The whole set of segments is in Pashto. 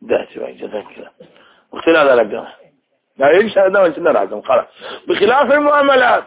ده شوي جزاك الله وخلال هذا لك لا ايش هذا وانت نراكم خلاص بخلاف المعاملات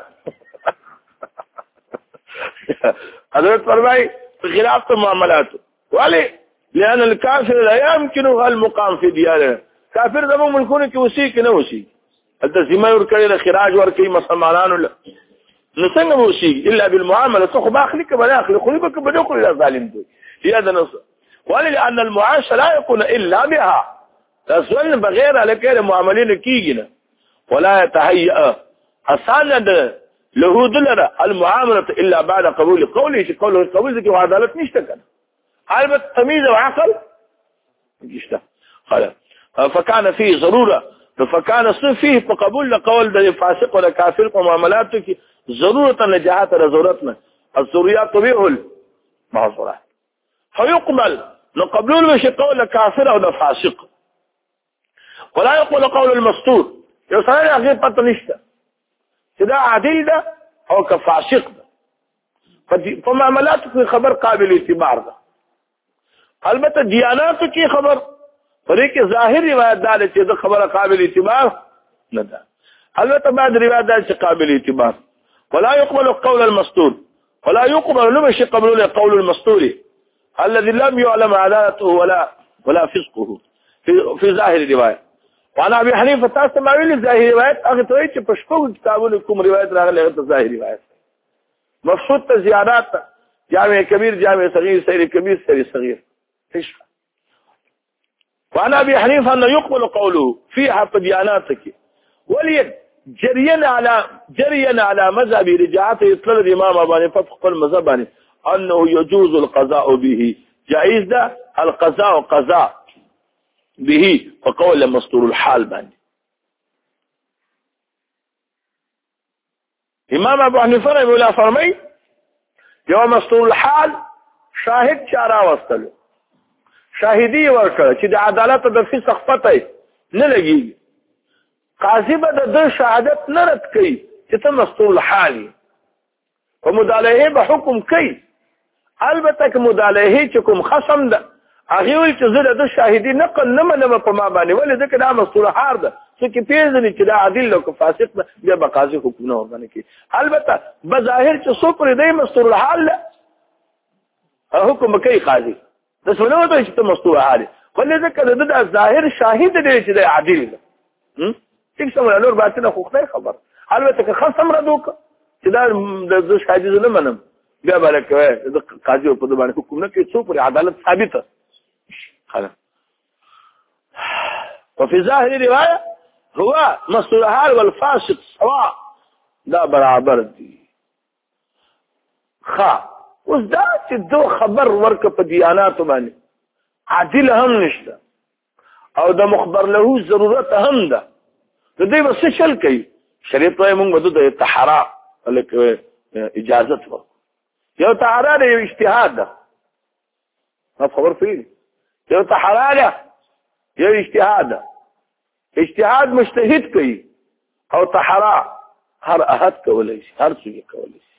حضرت فرماي بخلاف المعاملات ولي لأن الكافر لا يمكنه المقام في ديانه كافر ده ممكن يكون كوسي كنوسي التزيما يركي الخراج وركي مسلمان ولا نسنگ وسي الا بالمعامله تخ باخلك بلا اخلك خليبك بدخل الى ظالم في هذا نص ولأن المعاش لا يكون الا بها تسول بغير عليك المعاملين كيجنا ولا يتهيأ اساند له دلر المعامله الا بعد قبول قوله قبول ذكي وعدالة نشتكن البته تمييز وعقل نشته خلاص فكان فيه ضروره فكان فيه قبول لقول الفاسق ولا كافر ومعاملاتك ضروره نجاحات ضرورتنا الضروريات تبيح المعذورات فيقبل نقبلون مش قول كافر او فاسق ولا يقول قول المستور يوصل غير بطنشته كده عادل ده او كفاسق ده فمعاملاتك خبر قابل اعتبار ده البته دياناتك خبر فريق ظاهر روایت دار چې د خبره قابل اعتبار نه ده البته بعد روایت دار چې قابل اعتبار ولا يقبل قول المستور ولا يقبل لمش قبول قول المستور الذي لم يعلم عدالته ولا فسقه في ظاهر الروايه وانا ابي حنيفه تاسو ما ویل ظاهر روایت هغه ته چې په شپږ کتابونو کوم روایت راغلی هغه ظاهر روایت مقصود زیادات جامع کبیر جامع صغیر سیر کبیر سیر صغیر ايش وانا ابي حنيفه انه يقبل قوله فيها بدياناتك ولي جريا على مذهب رجعته يطلب الامام ابو حنيفه في المذهب انه يجوز القضاء به جائز ده القضاء قضاء به وقول مستور الحال باني امام ابو حنيفه رحمه الله فرمي يوم مستور الحال شاهد چارا واستلو شاهدی ورکړه چې د عدالت د فسق پته نه لګي قاضي به د شهادت نه رد کوي چې ته مستور الحال او مدالعه به حکم کوي البته که مدالعه چې کوم خصم ده هغه ویل چې زه د شاهدی نقل نه منم په ما باندې ولې ځکه دا مستور الحال ده چې پیژنې چې دا عادل او فاسق ده بیا به قاضي حکم نه ورنه کوي البته بظاهر چې څوک لري د مستور الحال حکم کوي قاضي د څونو ته چې مستور حاله ولې ځکه د ظاهر شاهد دی چې د عادل ده څنګه سمول نور باطنه خو خبر البته که خصم ردوک چې دا د شاهد نه منم بیا بلکه د قاضي په باندې حکم نه کوي څو پر عدالت ثابته خلاص وفي ظاهر الروايه هو مستور حال والفاسق سواء دا برابر دي اوس دا چې دو خبر ورک په دیانات باندې عادل هم نشته او د مخبر له ضرورت هم ده د دې بس شل کوي شریعت وايي موږ بده د طهارت لکه اجازه ورکو یو طهارت یو اجتهاد ده خبر فيه یو طهارت یو اجتهاد ده اجتهاد مجتهد کوي او طهارت هر احد کولای شي هر څوک کولای شي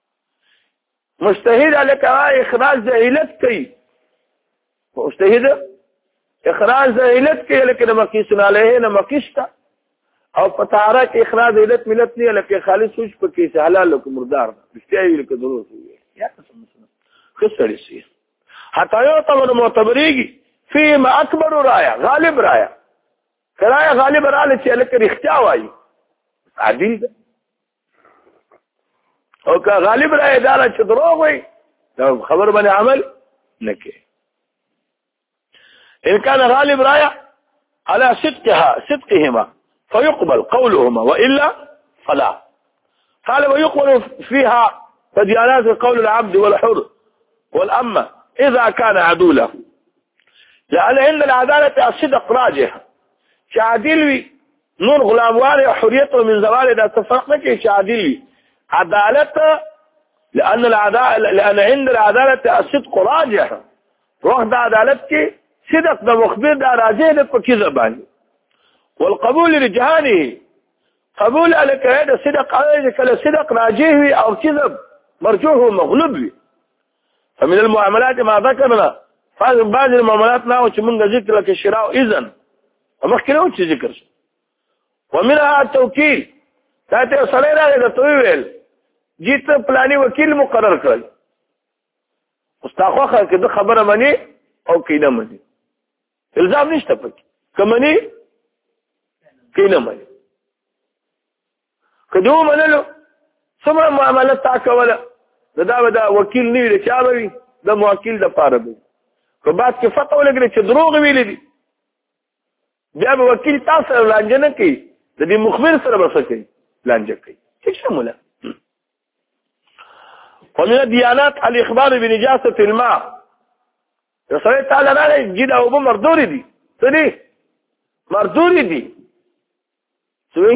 مجتهد عليك اخراج زائلت كي مجتهد اخراج زائلت كي لكن مقيس عليه مقيستا او فتعارك اخراج زائلت ملتني لك خالص وش بكيس حلال لكم مردار بيستاهل لك ضروري يا خسر يصير حتى يعتبر معتبريجي فيما اكبر رايه غالب رايه كرايه غالب رايه لك اختياوي عديل ده او که غالب را اداره چې دروغ وي خبر باندې عمل نکي ان كان غالب رايه على صدقهما فيقبل قولهما والا فلا قال ويقبل فيها فديانات قول العبد والحر والأمة اذا كان عدوله لان عند العداله الصدق راجح شعديل نور غلام واري حريته من زوال ده تفرق نكي شعديل عدالة لأن عند العدالة الصدق راجح روح ده عدالتك صدق ده مخبر ده راجح ده كذبان والقبول لجهانه قبول عليك هذا صدق عليك صدق راجح أو كذب مرجوح ومغلوب فمن المعاملات ما ذكرنا بعض المعاملات نه چې موږ ذکر لکه شراء او اذن مخکې نو چې ذکر شو. ومنها التوکیل دا ته سړی راغی د توی ویل جیت پلاني وکیل مقرر کړل مستخوخه کې د خبره مني او کینه مني الزام نشته پکې کمني کینه مني کدو منلو څومره معاملات تا کوله دا وکیل نه ویل چا وي د موکل د پاره دی که بعد کې فتوا ولګري چې دروغ ویل دي بیا به وکیل تاسو لانجه نه کوي د دې مخبر سره بس کوي لانجه کوي څه شموله. ومن الديانات الاخبار بنجاسه الماء رسول تعالی راغی جید او به مردوري دي څه دي مردوري دي څه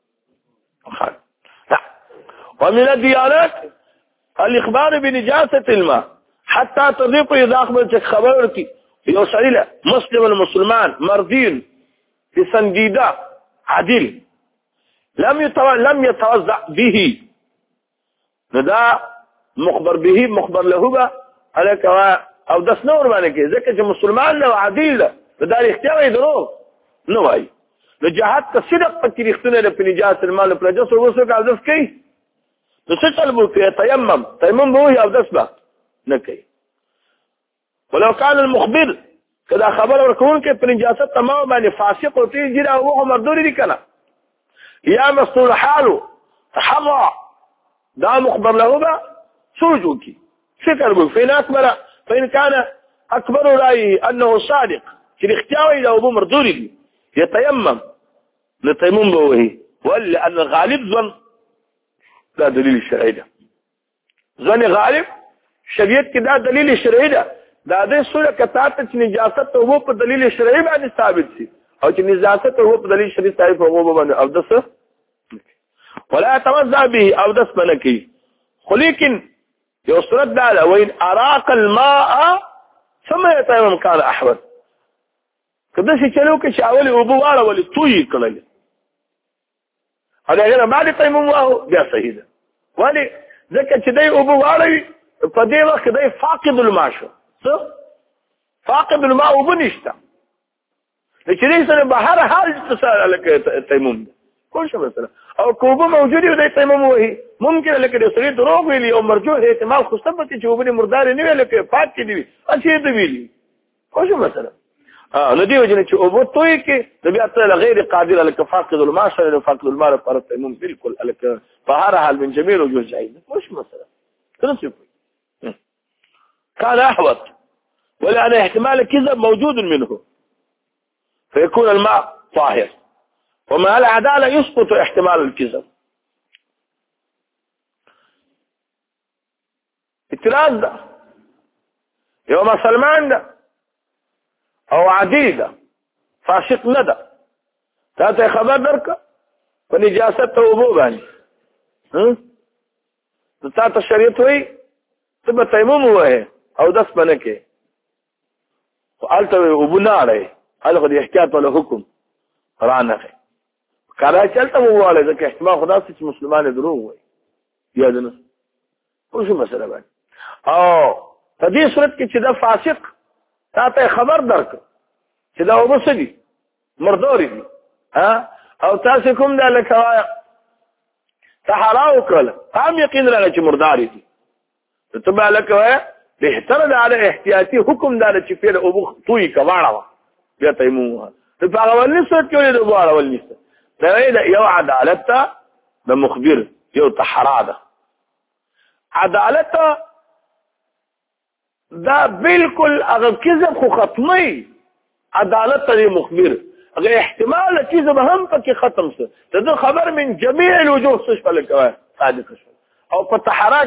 ومن الديانات الاخبار بنجاسه الماء حتى تضيق اذا اخبرتك خبرك يوصل له مسلم المسلمان مرضين بسنديده عدل لم يتوزع به ندا مخبر به مخبر له به عليك او داس نور باندې کې ځکه چې مسلمان له عدل ده دا اختیار درو نو وای د جهاد تصدق پکې اختیار له نجاست المال پر جسر وسو کا ځف کوي نو څه طلبو کې تیمم به او داس به نه کوي. ولو كان المخبر کدا خبر ورکون کې پر نجاست تمام باندې فاسق او تی جرا او مردوري دي کنه یا مسؤول حاله تحرى دا مخبر له به سوجوكي فكر بو فإن كان أكبر رأيه أنه صادق في اختياره إذا أبو مردوري يتيمم لتيمم بوهي ولا أن الغالب ظن لا دليل الشرعي ده ظن غالب شريعت كده دليل الشرعي ده ده سورة كتابة نجاسة هو بدليل الشرعي بعد ثابت سي أو نجاسة هو بدليل الشرعي ثابت هو بمن أودس ولا يتوزع به أودس منكي ولكن يصرد داله وإن أراق الماء ثم يتيمم كان أحوط كده شي چلو کې شاولي او بواله ولي توي کړل هغه نه بعد تيمم واه بیا صحیح ده ولي ځکه چې دی او بواله په دې وخت دی فاقد الماء شو څه فاقد الماء وبنشتا لکه دې سره بهر حال تسال لك تيمم کوم څه مثلا او کوبه موجودي دی تيمم وهي ممكن لکه د سړي دروغ ویلي او مرجوح احتمال خو ثبت چې وبني مردار نه ویل کې پات کې دی اچي دی ویلي کوم څه مثلا ندی وجنه چې او بوتوي کې د بیا ته غیر قادر لك فاقد الماء شر فاقد الماء پر التيمم بالكل لك فهر حال من جميل وجوه جائز مش مثلا تنسب كان احوط ولأن احتمال الكذب موجود منه فيكون الماء طاهر ومع العدالة يسقط احتمال الكذب. اعتراض ده يوم سلمان ده او عدي ده فاسق نه ده تاته خبر درک په نجاست وبو باندې تاته شریعت وي ته تیمم وه او داس بنکه قالته وبو نه علي هغه د احتیاط ولا حکم قرانه کله چلته وواله ځکه احتمال خدا چې مسلمان دروغ وي یا دنه خو شو مسله باندې او په دې صورت کې چې دا فاسق تاته خبر درک چې دا وبسدي مردوري دي او تاسو کوم دا لکه تحراو کړل هم یقین لري چې مرداري دي ته به لکه بهتر ده على احتیاطي حکم دا چې په ابو توي کواړه بیا تیموه په هغه ولې صورت کې ولې دوه ولې دا یو عدالت د مخبر یو تحرا ده عدالت دا بالکل هغه کذب خو ختمي عدالت د مخبر هغه احتمال کذب هم پکې ختم شو دا خبر من جميع الوجوه څه شول کوي صادق شو او په تحرا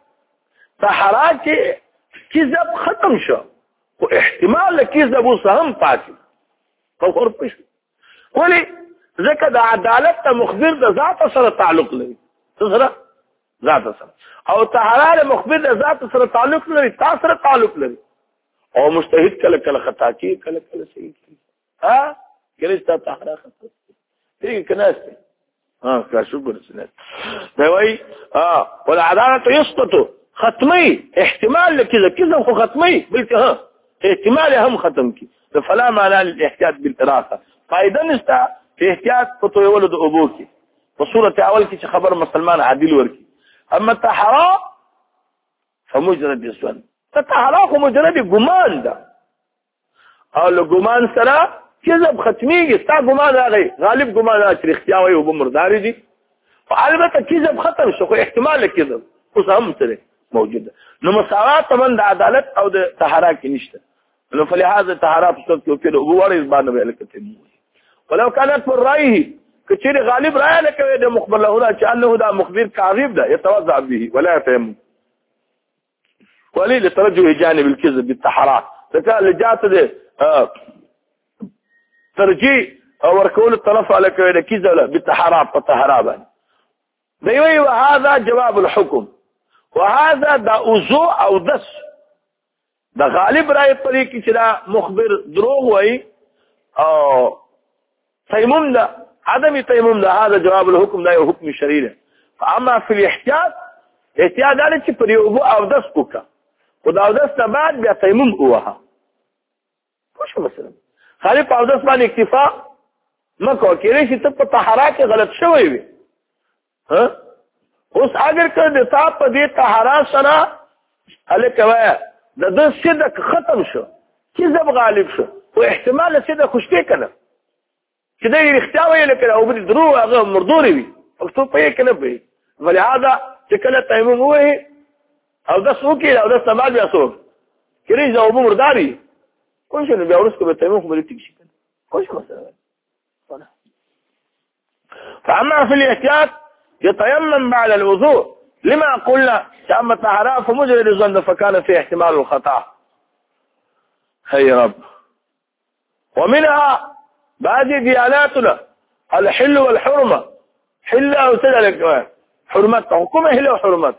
کې کذب ختم شو او احتمال کذب وسهم پاتې په ورپښ ولې ځکه د عدالت ته مخبر د ذات سره تعلق لري سره ذات سره او تحرار مخبر د ذات سره تعلق لري تاسو سره تعلق لري او مجتهد کله کله خطا کوي کله کله صحیح کوي کله چې تحرار خطا کوي کنه کا شکر سنت دا وای والعدالت يسقط ختمي احتمال لكذا كذا خو ختمي بلته احتمال هم ختم کی فلا معنى للاحتیاط بالاراثه فائدہ نشته چې احتیاط په تویولو د ابو کې په صورت اول کې چې خبر مسلمان عادل ورکی اما طهارا فمجرد الظن طهارا خو مجرد ګمان ده او له ګمان سره کذب ختميږي ستا ګمان راغی غالب ګمان راځي اختیار وي او مرداري دي البته کذب ختم شو خو احتمال کذب اوس هم سره موجوده نو مساوات من د عدالت او د طهارا کې نشته نو فلهذا طهارا په صورت کې کېده او ورې باندې الکته ولو كانت پر رايه کچېر غالب رايه لکه د مخبر له چې انه دا مخبر کاذب ده يتوضع به ولا يتيمم ولي لترجح جانب الكذب بالطهارات فكان لجات ده ترجيح او ورکول الطرف على كذا كذا بالطهارات والطهارات بيوي وهذا جواب الحكم وهذا دا اوزو او دس دا غالب راي طريقي چې دا مخبر دروغ وای او تيمم ده عدم تيمم ده هذا جواب الحكم ده حكم شرعي فاما في الاحتياط احتیاط دا چې پر یو او دس وکا او دا دس نه بعد بیا تيمم وها خوش مثلا خالي په دس باندې اکتفا مکو کېږي چې ته په طهارت غلط شوی وي ها اوس اگر کړه تا په دې طهارت سره الکوه د صدق ختم شو کذب غالب شو او احتمال صدق خوشته کنه چې دا اختیار ویل کړه او بده درو هغه مردوري وي مکتوب پې کنه به ولهذا چې کله تیمم وې او د سوکي او د سماج بیا سوک کړي ځو مرداري کوم څه بیا ورسره به تیمم خو لري شي کوم څه مثلا فاما في الاحتياط يتيمم بعد الوضوء لما قلنا تم طهارة فمجرد الظن فكان في احتمال الخطأ هي رب ومنها بعض دياناتنا الحل والحرمة حل او تدلك حرمت حكومة حل وحرمت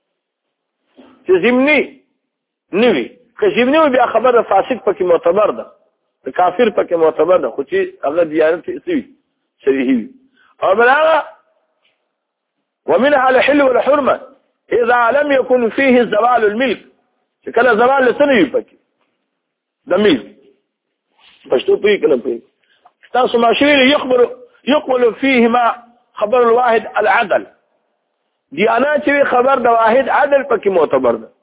تزمني نوي كزمني بیا خبر فاسق پکې معتبر ده کافر پکې معتبر ده خو چې هغه دیانت سوي صحیح او بلاغه ومنها الحل والحرمة إذا لم يكن فيه زوال الملك كلا زوال لسنه يبكي ده ملك فاشتو فيه كلام فيه استانسوا ماشيين يقبل فيه ما خبر الواحد العدل ديانات خبر ده واحد عدل پکې معتبر ده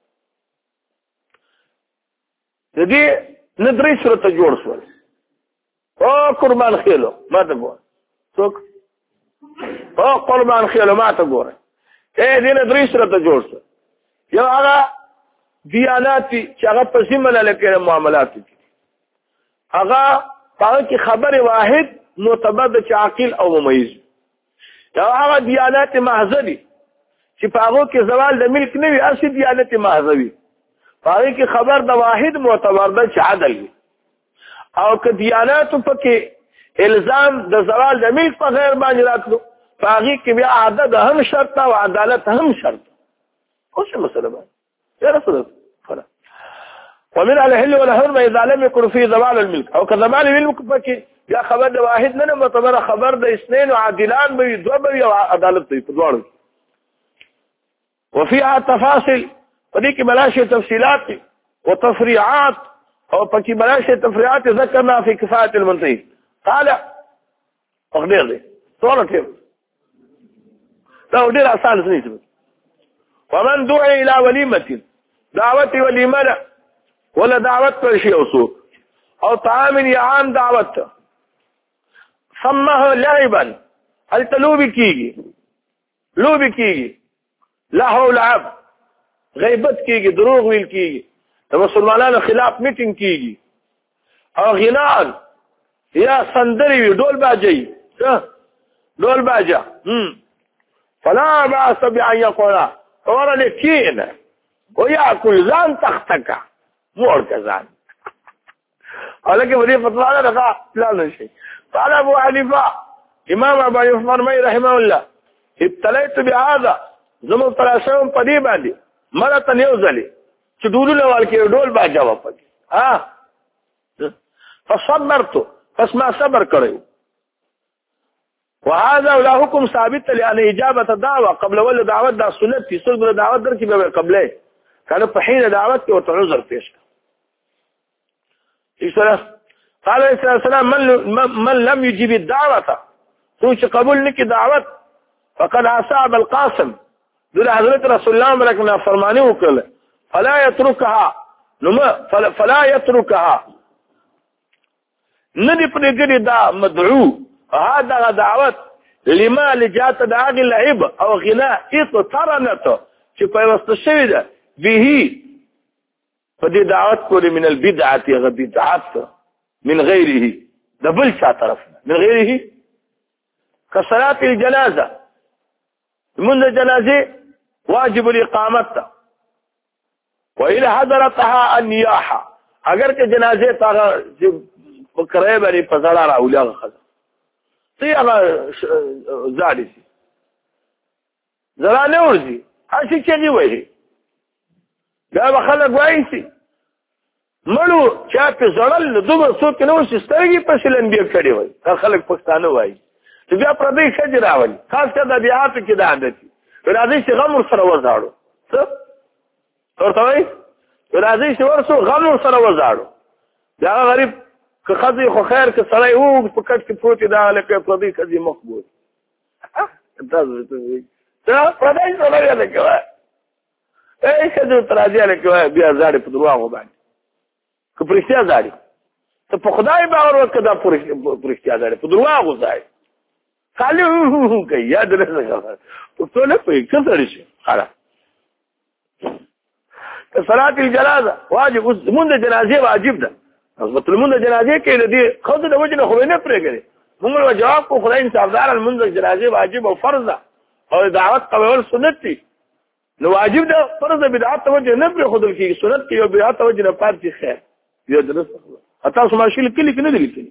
دي ندري صورت جوړ شول او قربان خيلو ما تقول څوک او قربان خيلو ما تقول دي ندري صورت جوړ شول یو هغه دیانات چې هغه په سیمه لکه معاملات دي هغه هغه کې خبر واحد معتبر د عاقل او ممیز یو هغه دیانات محض دي چې په هغه کې زوال د ملک نه وي اصلي دیانت محض وي هغه کې خبر د واحد معتبر ده چې عدل وي او که دیانات په کې الزام د زوال د ملک په غیر باندې راتلو هغه کې بیا عدد هم شرط او عدالت هم شرط خو څه مسله ده يا رسول الله ومن الحل والحرمة إذا لم يكن فيه زوال الملك او كزوال الملك پکې یا خبر د واحد نه معتبر خبر د اثنين وعادلان به دوه به عدالت دی په دواړو وفيها تفاصيل ودي کې بلاشي تفصيلات وتفريعات او پکې بلاشي تفريعات ذكرنا في كفاية المنتهي قال اقدر دي طول كيف لو دي اسان سنيت ومن دعي الى وليمة دعوتي وليمة ولا دعوت شيء وصول او طعام يعام دعوت سمه لعبا هل تلوبي کیږي لهو لعب غیبت کیږي دروغ ویل کیږي د مسلمانانو خلاف میټینګ کیږي او غناء یا سندري ډول باجي فلا باس بأن يقول ورا لكينا ويأكل زان تختك مور كزان ولكن بدي فتوى هذا لا نشي قال ابو حنيفه امام ابو حنيفه رحمه الله ابتليت بهذا زمو تراسم پدی باندې مرته نیوزلی چې ډولونه والکه ډول باجا وپد فصبرت پس ما صبر کړو وهذا ولا حكم ثابت لان اجابه الدعوه قبل ول دعوت دا سنت في صلب دعوت در کې به قبله کله په حين دعوت کې او عذر پیش قال عليه الصلاة والسلام من لم يجيب الدعوة سوچ قبول نکی دعوت فقد اصاب القاسم دل حضرت رسول الله ملکنا فرمانی وکړه فلا يتركها ندی پرګری دا مدعو هذا دعوت لما لجات داغ العيب او غناء اقترنت چې پیوست شوی ده به فدي دعوت کولی من البدعه غبدعت من غيره دبل شا طرف من غيره كصلاه الجنازه من الجنازه واجب الاقامه وإلى حضرتها النياحه اگر که جنازه تا بکره بری پزړه راولیا خل هغه زادي زرا نه ورځي هڅه کوي وایي دا خلک وایي چې مړو چا په زړل دوه څوک نه وشي سترګې په شلن بیا کړي وایي خلک پښتانه وایي چې بیا پردې ښځې راولي خاص کر د بیااتو کې دا عادت دي راځي چې غم سره وزاړو څه ورته وایي راځي چې ورسو غم سره وزاړو دا غریب که خځې خو خیر که سړی وو په کټ کې پروت دا لکه پردې ښځې مقبول دا پردې سړی لکه وایي ای ښځې ته راځي لکه بیا زاړې په دروغو باندې که په رښتیا زاړې ته په خدای باور وکړه دا په رښتیا زاړې په دروغو زاړې خالي کوي یاد نه څنګه پښتو نه پوهېږي څه سړی شي خلاص صلاة الجنازه واجب مونږ د جنازې واجب ده مطلب مونږ د جنازې کې د دې خود د وجه نه خو نه پرېږدي مونږ جواب کو خدای انصافدار مونږ د جنازې واجب او فرض ده او دعوت قبول سنت دي نو واجب ده فرض بدعت توجه نه پرې خودل کې سنت کې او بدعت توجه نه پاتې خیر یو درس اته سم شي کلی کې نه دي لیکلي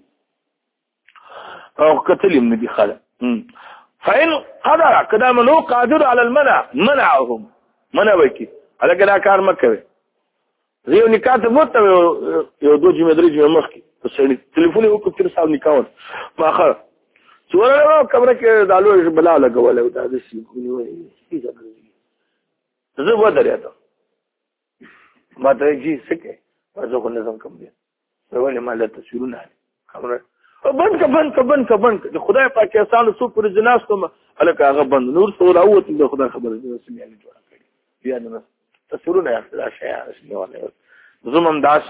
او قتل من دي خاله فإن قدر كده منو قادر على المنع منعهم منع وکي هغه دا کار مکوي زه نکاح ته وته یو دوه جمعې درې جمعې مخکې په سړي ټلیفون یې وکړ چې صاحب نکاح ماخه څوره کمره کې دالو بلا لګول دا د شي کوي زه و درېته ما ته جی سکه زه خو نظم کوم دی ولې مال تصویرونه خبره بند د خدای پاک احسان سو پر جناز کوم الکه هغه بند نور سو راوت د خدای خبره دې سمې نه جوړه کړی بیا نه تصویرونه یا شیا اسنه زمم داس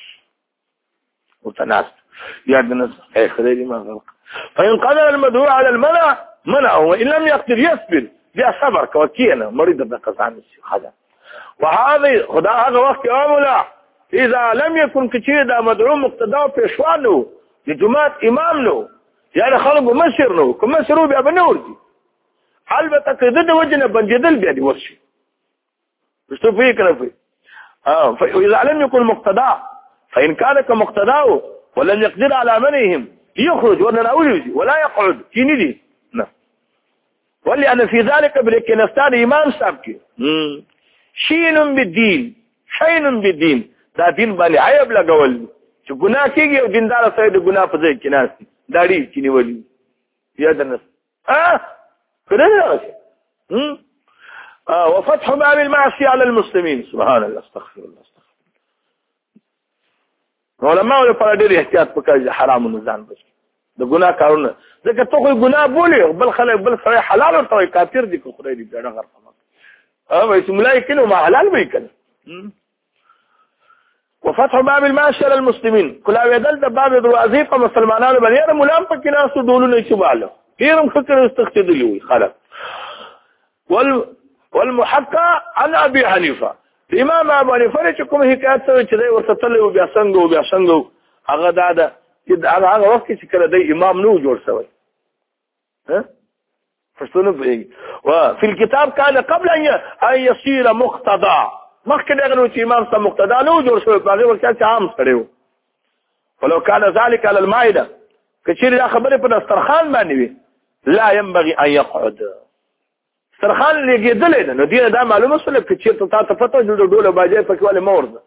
وتناس يا الناس اي خليلي ما غلق فإن قدر المدعو على المنع منعه وإن لم يقدر يصبر بیا صبر کوکینه مريض د قزان شي خدا وهذا خدا هغه وخت عامله اذا لم يكن كثير دا مدعو مقتدا پیشوانو د جماعت امام نو یعنی خلق مسر نو کوم مسرو بیا بنور دي البته کده د وجنه بنجدل بیا دي ورشي مستو فيه كده فيه فإذا لم يكن مقتدا فإن كان كمقتداه ولم يقدر على منعهم يخرج ولا يقعد كندي نعم ولأن في ذلك بالكنستان إمام سابك شين بالدين دا دين بالي عيب لقول چې ګناه کېږي او دیندار سره د ګناه په ځای کې ناست داړي چې نیولي یا درنه کړه وفتح باب المعصيه على المسلمين سبحان الله استغفر الله علماء لپاره ډېر احتیاط وکړي حرام نه ځان بچي د ګناه کارونه ځکه ته خو ګناه بولې بل خلک بل سره حلال ورته کافر دي کو خدای دې ډېر غرفه وایي ملای کنه ما حلال به کنه وفتح باب المعصيه على المسلمين کله ودل د باب دروازې په مسلمانانو باندې ملام پکې ناس دولونه چباله هیرم فکر استخدلی وي خلک والمحقق عن ابي حنيفه امام ابو حنيفه چې کوم حکایت چې دی ورته تلو بیا څنګه هغه دا چې هغه وخت چې کله دی امام نو جوړ شوی ها فشتونه بيجي وفي الكتاب كان قبل ان يصير مقتضى مخکې دغه چې امام سره مقتدا نو جوړ شوی په هغه وخت کې عام سره ولو كان ذلك على المائده کچېر دا خبره په دسترخوان باندې وي لا ينبغي ان يقعد دسترخوان لګېدل نو دې دا معلومه سره کچېر ته پته د ډوله باجې په کواله مورده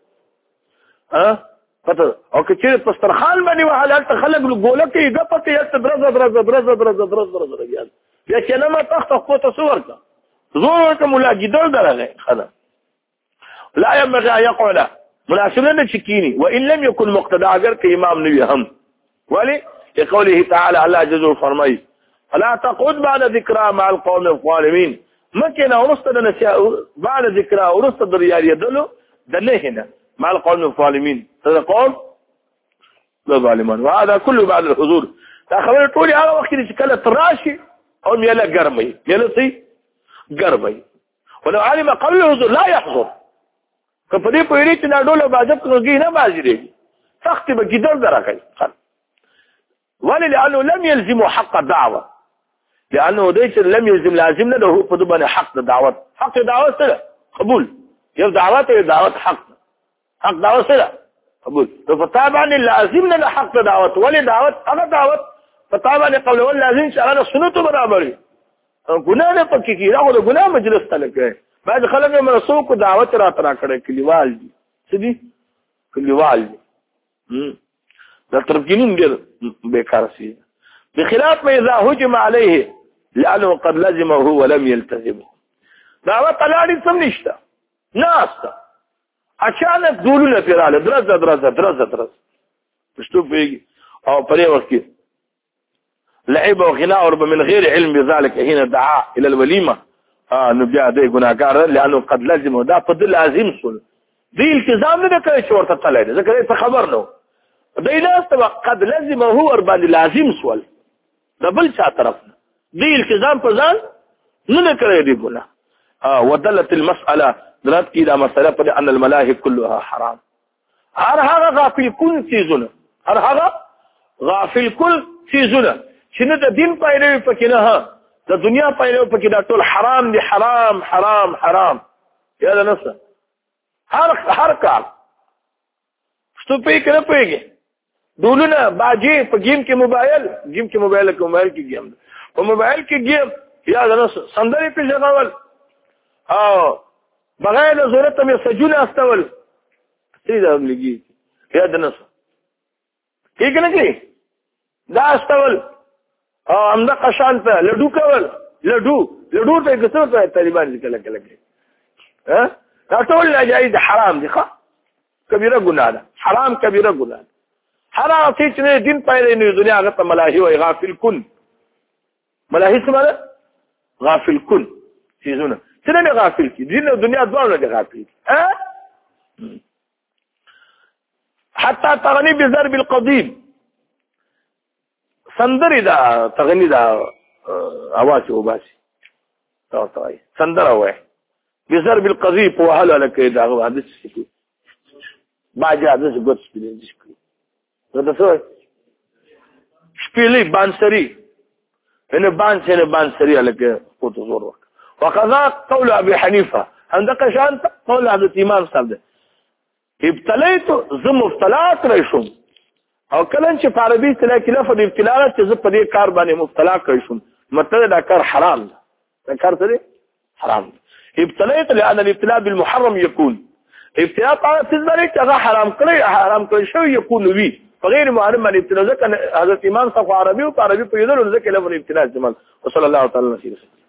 پته او کچېر په دسترخوان باندې وحالت خلک ګوله کې غپته یت درز یا چې نه ما تخت خو صور کا زور کوم لا جدل درغه خدا لا ينبغي ان يقعد مناسب نه چکینی وان لم يكن مقتدا اگر که امام نوی هم ولی لقوله تعالى الله جل فرمای فلا تقعد بعد ذكرى مع القوم الظالمين مكن ورست بعد ذكرى ورست دريار يدلو دنهنا مع القوم الظالمين تقول الظالمون وهذا كله بعد الحضور دا خبر ټولي هغه وخت چې کله تراشي او ميله ګرمي ميله سي ګرمي ولو علم قبل الحضور لا يحضر کپدې په یوه چې دا ډول باجب کوي نه باجري سخت به کیدل درکې ولانه لم يلزم حق الدعوه لانه ديش لم يلزم لازم له فدبن حق الدعوه حق الدعوه سره قبول يف دعوات حق دعوه سره قبول فطبعا لازم له حق دعوه ولي دعوت انا دعوت فطبعا قول ولا لازم شغله سنت برابر ګناه نه پکې کی راغله ګناه مجلس تلګي بعد خلک مرسو کو دعوت را ترا کړي کلیوال دي سدي کلیوال دي دا ترجمین ډېر بیکار شي بخلاف ما اذا هجم عليه لانه قد لزمه ولم يلتزمه دعوت الاړي سم نشته ناسته اچانک دولونه پیراله درز پښتو پیږي او پرې وخت لعب وغناء ورب من غير علم بذلك هنا دعا الى الوليمه نبيا دې ګناګار لانه قد لزمه دا په لازم شول دې التزام نه کوي چې ورته تلای ځکه ته خبر نو دیناست قد لازم هو ور باندې لازم سوال دبل چا طرف دی التزام په ځان نه کوي دی ګناه ودلت المساله درات کی دا مساله په ان الملاهي كلها حرام هر هغه غافل کل چیزونه هر هغه غافل کل چیزونه چې نه د دین پایلوي پکې نه د دنیا پایلوي پکې دا ټول حرام دي حرام یا دا نفسه هر کار څه پې کړه پېږي دولونه باجی په گیم کې موبایل کې گیم په موبایل کې گیم یا د سندري په ځغول او بغیر ضرورت مې سجونه استول سیده لګي یا د نس کې کنه دا استول او امدا قشان ته لډو کول لډو ته څه طالبان کله ها دا ټول ناجایز حرام دي ښه کبیره ګناه ده حرام کبیره ګناه حرام چې دین پایله نه دنیا هغه ته ملاهي او غافل کن ملاهي څه معنی غافل کن چیزونه څه نه غافل کی دین او دنیا دواړه نه غافل حتى تغني بضرب القضيب سندري دا تغني دا اواز وباسي توای سندره وای بضرب القضيب وهلا لك دا حدث باجا حدث ګوت سپیلې شي دا څه سپیلې بانسري ان بانسري لك قوت زور وقت وقضا قول ابي حنيفه عندك شان قول حضرت امام صاحب ابتليت زم ابتلاات رشم او کله چې په عربي اصطلاح کې لفظ ابتلاء چې زه په دې کار باندې مبتلا کړم مطلب دا کار حرام ده دا کار څه حرام ابتليت لان الابتلاء بالمحرم يكون ابتلاء طبعا تزبري هغه حرام کړی شو يكون وي غیر محرم باندې ابتلاء ځکه حضرت امام صاحب عربي او عربي په یوه ځکه لفظ ابتلاء استعمال وصلی الله تعالی علیه وسلم